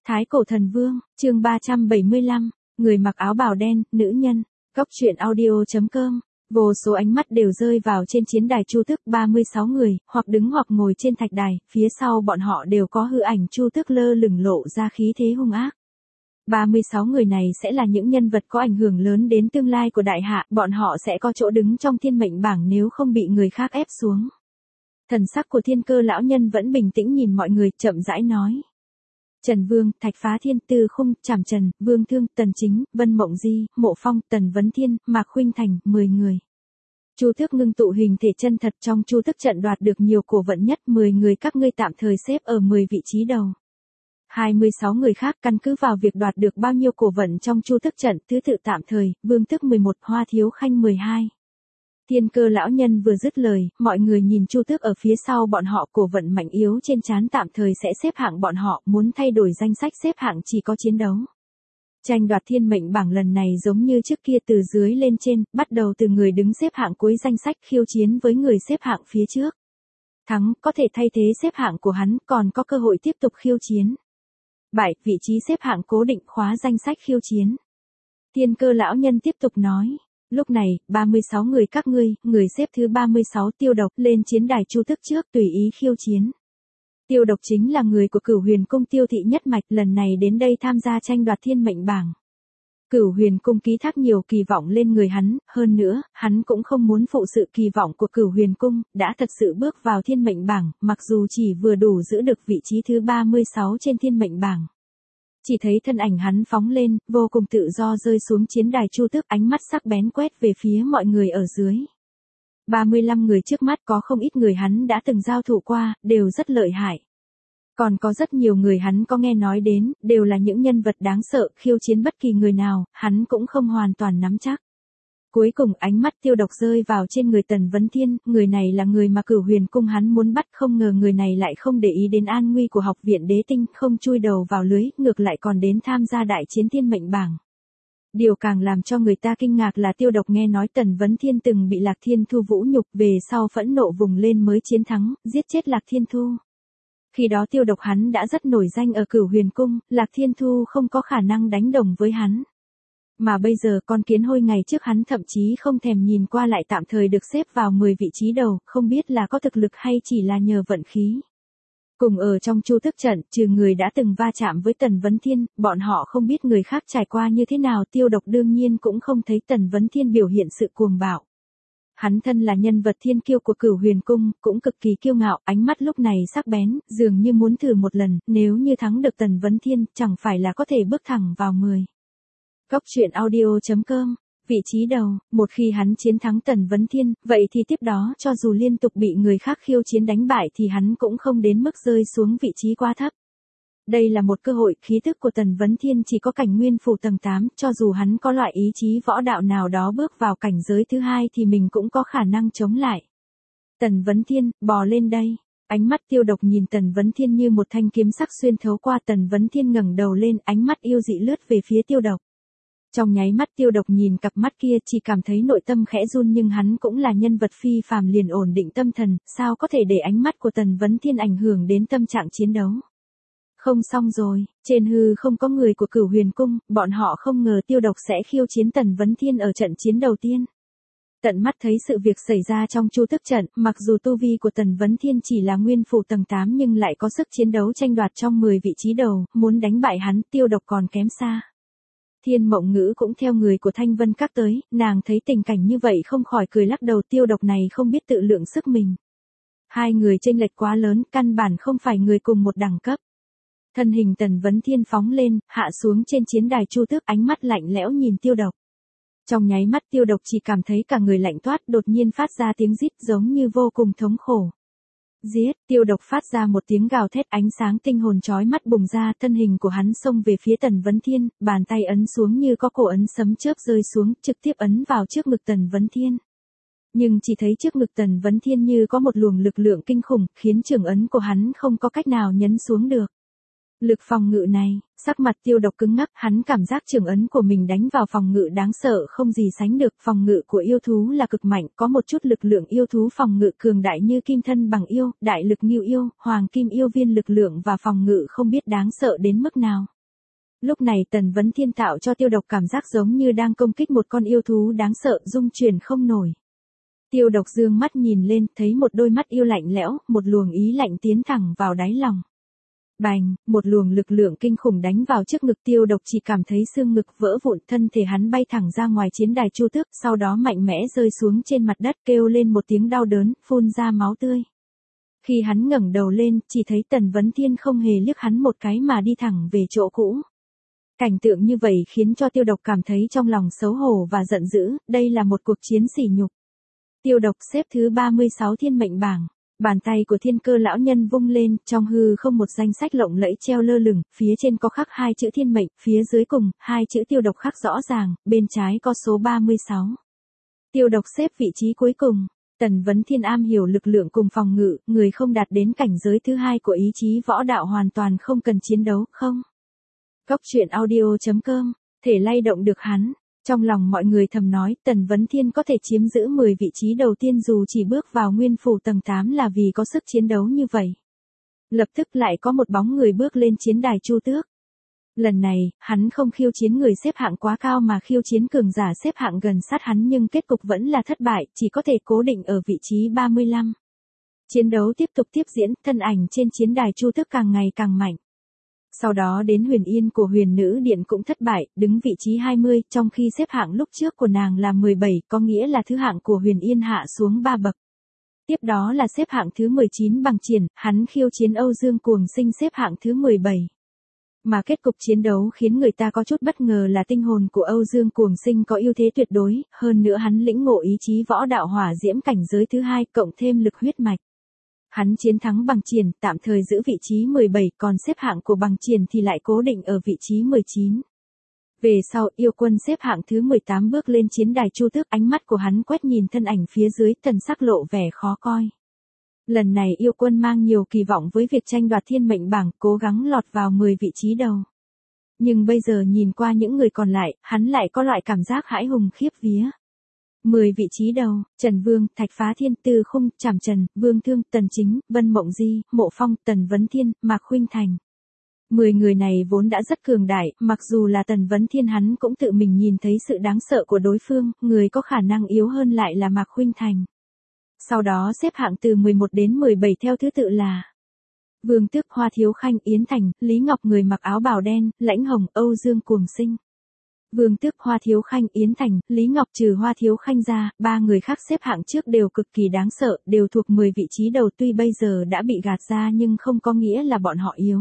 Thái cổ thần vương, chương 375, người mặc áo bào đen, nữ nhân, góc truyện audio.com. Vô số ánh mắt đều rơi vào trên chiến đài Chu Tước, 36 người, hoặc đứng hoặc ngồi trên thạch đài, phía sau bọn họ đều có hư ảnh Chu Tước lơ lửng lộ ra khí thế hung ác. 36 người này sẽ là những nhân vật có ảnh hưởng lớn đến tương lai của đại hạ, bọn họ sẽ có chỗ đứng trong thiên mệnh bảng nếu không bị người khác ép xuống. Thần sắc của Thiên Cơ lão nhân vẫn bình tĩnh nhìn mọi người, chậm rãi nói. Trần Vương, Thạch Phá Thiên, Tư Khung, Trảm Trần, Vương Thương, Tần Chính, Vân Mộng Di, Mộ Phong, Tần Vấn Thiên, Mạc Khuynh Thành, 10 người. Chu Tước ngưng tụ hình thể chân thật trong Chu Tước trận đoạt được nhiều cổ vận nhất, 10 người các ngươi tạm thời xếp ở 10 vị trí đầu. 26 người khác căn cứ vào việc đoạt được bao nhiêu cổ vận trong Chu Tước trận, thứ tự tạm thời, Vương Tước 11, Hoa Thiếu Khanh 12. Thiên Cơ lão nhân vừa dứt lời, mọi người nhìn Chu Tước ở phía sau bọn họ, cổ vận mạnh yếu trên trán tạm thời sẽ xếp hạng bọn họ, muốn thay đổi danh sách xếp hạng chỉ có chiến đấu. Tranh đoạt thiên mệnh bảng lần này giống như trước kia từ dưới lên trên, bắt đầu từ người đứng xếp hạng cuối danh sách khiêu chiến với người xếp hạng phía trước. Thắng, có thể thay thế xếp hạng của hắn, còn có cơ hội tiếp tục khiêu chiến. Bại, vị trí xếp hạng cố định khóa danh sách khiêu chiến. Thiên Cơ lão nhân tiếp tục nói. Lúc này, 36 người các ngươi, người xếp thứ 36 Tiêu Độc lên chiến đài Chu Tước trước tùy ý khiêu chiến. Tiêu Độc chính là người của Cửu Huyền Cung Tiêu thị nhất mạch, lần này đến đây tham gia tranh đoạt thiên mệnh bảng. Cửu Huyền Cung ký thác nhiều kỳ vọng lên người hắn, hơn nữa, hắn cũng không muốn phụ sự kỳ vọng của Cửu Huyền Cung, đã thật sự bước vào thiên mệnh bảng, mặc dù chỉ vừa đủ giữ được vị trí thứ 36 trên thiên mệnh bảng. Chỉ thấy thân ảnh hắn phóng lên, vô cùng tự do rơi xuống chiến đài Chu Tước, ánh mắt sắc bén quét về phía mọi người ở dưới. 35 người trước mắt có không ít người hắn đã từng giao thủ qua, đều rất lợi hại. Còn có rất nhiều người hắn có nghe nói đến, đều là những nhân vật đáng sợ, khiêu chiến bất kỳ người nào, hắn cũng không hoàn toàn nắm chắc. Cuối cùng ánh mắt Tiêu Độc rơi vào trên người Tần Vấn Thiên, người này là người mà Cửu Huyền Cung hắn muốn bắt, không ngờ người này lại không để ý đến an nguy của học viện Đế Tinh, không chui đầu vào lưới, ngược lại còn đến tham gia đại chiến thiên mệnh bảng. Điều càng làm cho người ta kinh ngạc là Tiêu Độc nghe nói Tần Vấn Thiên từng bị Lạc Thiên Thu vũ nhục, về sau phẫn nộ vùng lên mới chiến thắng, giết chết Lạc Thiên Thu. Khi đó Tiêu Độc hắn đã rất nổi danh ở Cửu Huyền Cung, Lạc Thiên Thu không có khả năng đánh đồng với hắn. Mà bây giờ con kiến hôi ngày trước hắn thậm chí không thèm nhìn qua lại tạm thời được xếp vào 10 vị trí đầu, không biết là có thực lực hay chỉ là nhờ vận khí. Cùng ở trong Chu Tước trận, trừ người đã từng va chạm với Tần Vấn Thiên, bọn họ không biết người khác trải qua như thế nào, Tiêu Độc đương nhiên cũng không thấy Tần Vấn Thiên biểu hiện sự cuồng bạo. Hắn thân là nhân vật thiên kiêu của Cửu Huyền Cung, cũng cực kỳ kiêu ngạo, ánh mắt lúc này sắc bén, dường như muốn thử một lần, nếu như thắng được Tần Vấn Thiên, chẳng phải là có thể bước thẳng vào 10. Góc truyện audio.com, vị trí đầu, một khi hắn chiến thắng Tần Vấn Thiên, vậy thì tiếp đó cho dù liên tục bị người khác khiêu chiến đánh bại thì hắn cũng không đến mức rơi xuống vị trí quá thấp. Đây là một cơ hội, khí tức của Tần Vấn Thiên chỉ có cảnh nguyên phủ tầng 8, cho dù hắn có loại ý chí võ đạo nào đó bước vào cảnh giới thứ hai thì mình cũng có khả năng chống lại. Tần Vấn Thiên, bò lên đây. Ánh mắt Tiêu Độc nhìn Tần Vấn Thiên như một thanh kiếm sắc xuyên thấu qua, Tần Vấn Thiên ngẩng đầu lên, ánh mắt yêu dị lướt về phía Tiêu Độc. Trong nháy mắt Tiêu Độc nhìn cặp mắt kia chỉ cảm thấy nội tâm khẽ run, nhưng hắn cũng là nhân vật phi phàm liền ổn định tâm thần, sao có thể để ánh mắt của Tần Vấn Thiên ảnh hưởng đến tâm trạng chiến đấu. Không xong rồi, trên hư không có người của Cửu Huyền Cung, bọn họ không ngờ Tiêu Độc sẽ khiêu chiến Tần Vấn Thiên ở trận chiến đầu tiên. Tận mắt thấy sự việc xảy ra trong Chu Tước trận, mặc dù tu vi của Tần Vấn Thiên chỉ là nguyên phủ tầng 8 nhưng lại có sức chiến đấu tranh đoạt trong 10 vị trí đầu, muốn đánh bại hắn, Tiêu Độc còn kém xa. Thiên Mộng Ngữ cũng theo người của Thanh Vân Các tới, nàng thấy tình cảnh như vậy không khỏi cười lắc đầu, Tiêu Độc này không biết tự lượng sức mình. Hai người chênh lệch quá lớn, căn bản không phải người cùng một đẳng cấp. Thân hình Tần Vấn Thiên phóng lên, hạ xuống trên chiến đài Chu Tước, ánh mắt lạnh lẽo nhìn Tiêu Độc. Trong nháy mắt Tiêu Độc chỉ cảm thấy cả người lạnh toát, đột nhiên phát ra tiếng rít giống như vô cùng thống khổ. Giết, Tiêu Độc phát ra một tiếng gào thét, ánh sáng tinh hồn chói mắt bùng ra, thân hình của hắn xông về phía Tần Vấn Thiên, bàn tay ấn xuống như có cổ ấn sấm chớp rơi xuống, trực tiếp ấn vào trước ngực Tần Vấn Thiên. Nhưng chỉ thấy trước ngực Tần Vấn Thiên như có một luồng lực lượng kinh khủng, khiến trường ấn của hắn không có cách nào nhấn xuống được. Lực phòng ngự này, sắc mặt Tiêu Độc cứng ngắc, hắn cảm giác trường ấn của mình đánh vào phòng ngự đáng sợ không gì sánh được, phòng ngự của yêu thú là cực mạnh, có một chút lực lượng yêu thú phòng ngự cường đại như kim thân bằng yêu, đại lực ngưu yêu, hoàng kim yêu viên lực lượng và phòng ngự không biết đáng sợ đến mức nào. Lúc này Tần Vấn Thiên tạo cho Tiêu Độc cảm giác giống như đang công kích một con yêu thú đáng sợ dung chuyển không nổi. Tiêu Độc dương mắt nhìn lên, thấy một đôi mắt yêu lạnh lẽo, một luồng ý lạnh tiến thẳng vào đáy lòng. Bành, một luồng lực lượng kinh khủng đánh vào trước ngực Tiêu Độc, chỉ cảm thấy xương ngực vỡ vụn, thân thể hắn bay thẳng ra ngoài chiến đài chu tước, sau đó mạnh mẽ rơi xuống trên mặt đất, kêu lên một tiếng đau đớn, phun ra máu tươi. Khi hắn ngẩng đầu lên, chỉ thấy Tần Vấn Thiên không hề liếc hắn một cái mà đi thẳng về chỗ cũ. Cảnh tượng như vậy khiến cho Tiêu Độc cảm thấy trong lòng xấu hổ và giận dữ, đây là một cuộc chiến sỉ nhục. Tiêu Độc xếp thứ 36 thiên mệnh bảng. Bàn tay của Thiên Cơ lão nhân vung lên, trong hư không một danh sách lộng lẫy treo lơ lửng, phía trên có khắc 2 chữ thiên mệnh, phía dưới cùng, 2 chữ Tiêu Độc khắc rõ ràng, bên trái có số 36. Tiêu Độc xếp vị trí cuối cùng. Tần Vấn Thiên am hiểu lực lượng cùng phòng ngự, người không đạt đến cảnh giới thứ 2 của ý chí võ đạo hoàn toàn không cần chiến đấu, không. Cốc truyện audio.com, thể lay động được hắn. Trong lòng mọi người thầm nói, Tần Vấn Thiên có thể chiếm giữ 10 vị trí đầu tiên dù chỉ bước vào nguyên phủ tầng 8 là vì có sức chiến đấu như vậy. Lập tức lại có một bóng người bước lên chiến đài chu tước. Lần này, hắn không khiêu chiến người xếp hạng quá cao mà khiêu chiến cường giả xếp hạng gần sát hắn, nhưng kết cục vẫn là thất bại, chỉ có thể cố định ở vị trí 35. Chiến đấu tiếp tục tiếp diễn, thân ảnh trên chiến đài chu tước càng ngày càng mạnh. Sau đó đến Huyền Yên của Huyền Nữ Điện cũng thất bại, đứng vị trí 20, trong khi xếp hạng lúc trước của nàng là 17, có nghĩa là thứ hạng của Huyền Yên hạ xuống 3 bậc. Tiếp đó là xếp hạng thứ 19 Bằng Triển, hắn khiêu chiến Âu Dương Cuồng Sinh xếp hạng thứ 17. Mà kết cục chiến đấu khiến người ta có chút bất ngờ là tinh hồn của Âu Dương Cuồng Sinh có ưu thế tuyệt đối, hơn nữa hắn lĩnh ngộ ý chí võ đạo hỏa diễm cảnh giới thứ 2 cộng thêm lực huyết mạch. Hắn chiến thắng Bằng Triển, tạm thời giữ vị trí 17, còn xếp hạng của Bằng Triển thì lại cố định ở vị trí 19. Về sau, Yêu Quân xếp hạng thứ 18 bước lên chiến đài chu tước, ánh mắt của hắn quét nhìn thân ảnh phía dưới, thần sắc lộ vẻ khó coi. Lần này Yêu Quân mang nhiều kỳ vọng với việc tranh đoạt thiên mệnh bảng, cố gắng lọt vào 10 vị trí đầu. Nhưng bây giờ nhìn qua những người còn lại, hắn lại có loại cảm giác hãi hùng khiếp vía. 10 vị trí đầu, Trần Vương, Thạch Phá Thiên, Tư Khung, Trảm Trần, Vương Thương, Tần Chính, Vân Mộng Di, Mộ Phong, Tần Vấn Thiên, Mạc Khuynh Thành. 10 người này vốn đã rất cường đại, mặc dù là Tần Vấn Thiên hắn cũng tự mình nhìn thấy sự đáng sợ của đối phương, người có khả năng yếu hơn lại là Mạc Khuynh Thành. Sau đó xếp hạng từ 11 đến 17 theo thứ tự là Vương Tước, Hoa Thiếu Khanh, Yến Thành, Lý Ngọc người mặc áo bào đen, Lãnh Hồng, Âu Dương Cuồng Sinh. Vương Tước, Hoa Thiếu Khanh, Yến Thành, Lý Ngọc trừ Hoa Thiếu Khanh ra, 3 người khác xếp hạng trước đều cực kỳ đáng sợ, đều thuộc 10 vị trí đầu, tuy bây giờ đã bị gạt ra nhưng không có nghĩa là bọn họ yếu.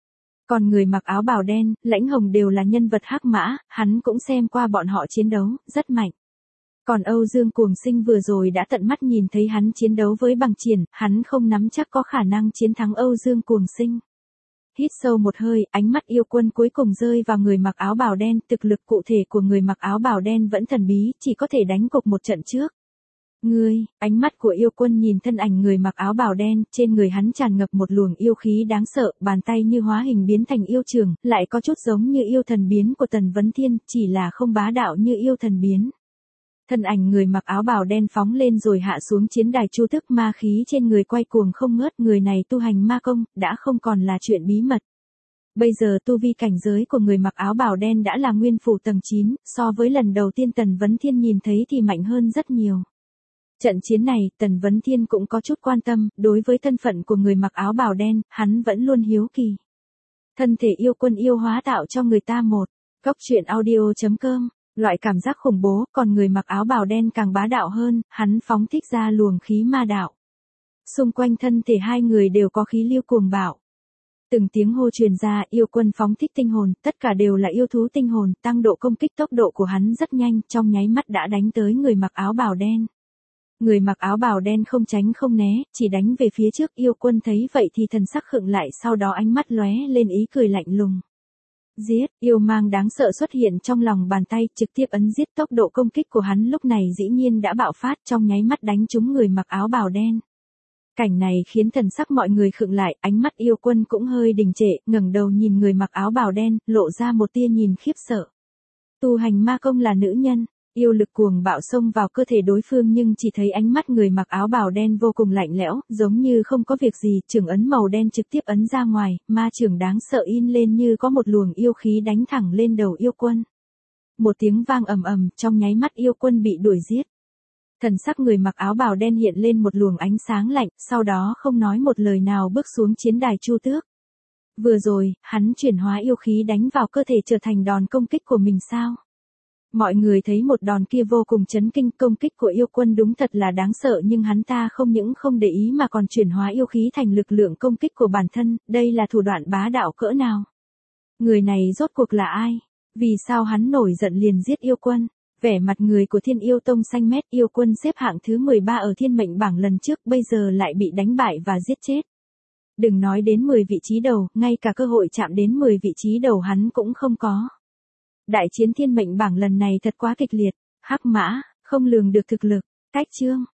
Còn người mặc áo bào đen, Lãnh Hồng đều là nhân vật hắc mã, hắn cũng xem qua bọn họ chiến đấu, rất mạnh. Còn Âu Dương Cuồng Sinh vừa rồi đã tận mắt nhìn thấy hắn chiến đấu với Bằng Triển, hắn không nắm chắc có khả năng chiến thắng Âu Dương Cuồng Sinh. Hít sâu một hơi, ánh mắt Yêu Quân cuối cùng rơi vào người mặc áo bào đen, thực lực cụ thể của người mặc áo bào đen vẫn thần bí, chỉ có thể đánh cục một trận trước. Ánh mắt của Yêu Quân nhìn thân ảnh người mặc áo bào đen, trên người hắn tràn ngập một luồng yêu khí đáng sợ, bàn tay như hóa hình biến thành yêu trường, lại có chút giống như yêu thần biến của Tần Vấn Thiên, chỉ là không bá đạo như yêu thần biến. Thân ảnh người mặc áo bào đen phóng lên rồi hạ xuống chiến đài chu tước, ma khí trên người quay cuồng không ngớt, người này tu hành ma công, đã không còn là chuyện bí mật. Bây giờ tu vi cảnh giới của người mặc áo bào đen đã là nguyên phủ tầng 9, so với lần đầu tiên Tần Vấn Thiên nhìn thấy thì mạnh hơn rất nhiều. Trận chiến này, Tần Vấn Thiên cũng có chút quan tâm, đối với thân phận của người mặc áo bào đen, hắn vẫn luôn hiếu kỳ. Thân thể Yêu Quân yêu hóa tạo cho người ta một cốc truyện audio.com. Loại cảm giác khủng bố, còn người mặc áo bào đen càng bá đạo hơn, hắn phóng thích ra luồng khí ma đạo. Xung quanh thân thể hai người đều có khí lưu cuồng bạo. Từng tiếng hô truyền ra, Yêu Quân phóng thích tinh hồn, tất cả đều là yêu thú tinh hồn, tăng độ công kích, tốc độ của hắn rất nhanh, trong nháy mắt đã đánh tới người mặc áo bào đen. Người mặc áo bào đen không tránh không né, chỉ đánh về phía trước, Yêu Quân thấy vậy thì thần sắc khựng lại, sau đó ánh mắt lóe lên ý cười lạnh lùng. Giết, yêu mang đáng sợ xuất hiện trong lòng bàn tay, trực tiếp ấn giết, tốc độ công kích của hắn lúc này dĩ nhiên đã bạo phát, trong nháy mắt đánh trúng người mặc áo bào đen. Cảnh này khiến thần sắc mọi người khựng lại, ánh mắt Yêu Quân cũng hơi đình trệ, ngẩng đầu nhìn người mặc áo bào đen, lộ ra một tia nhìn khiếp sợ. Tu hành ma công là nữ nhân, Yêu lực cuồng bạo xông vào cơ thể đối phương nhưng chỉ thấy ánh mắt người mặc áo bào đen vô cùng lạnh lẽo, giống như không có việc gì, chưởng ấn màu đen trực tiếp ấn ra ngoài, ma chưởng đáng sợ in lên như có một luồng yêu khí đánh thẳng lên đầu yêu quân. Một tiếng vang ầm ầm, trong nháy mắt yêu quân bị đuổi giết. Thần sắc người mặc áo bào đen hiện lên một luồng ánh sáng lạnh, sau đó không nói một lời nào bước xuống chiến đài Chu Tước. Vừa rồi, hắn chuyển hóa yêu khí đánh vào cơ thể trở thành đòn công kích của mình sao? Mọi người thấy một đòn kia vô cùng chấn kinh, công kích của yêu quân đúng thật là đáng sợ nhưng hắn ta không những không để ý mà còn chuyển hóa yêu khí thành lực lượng công kích của bản thân, đây là thủ đoạn bá đạo cỡ nào? Người này rốt cuộc là ai? Vì sao hắn nổi giận liền giết yêu quân? Vẻ mặt người của Thiên Yêu Tông xanh mét, yêu quân xếp hạng thứ 13 ở thiên mệnh bảng lần trước bây giờ lại bị đánh bại và giết chết. Đừng nói đến 10 vị trí đầu, ngay cả cơ hội chạm đến 10 vị trí đầu hắn cũng không có. Đại chiến thiên mệnh bảng lần này thật quá kịch liệt, hắc mã, không lường được thực lực, cách chương.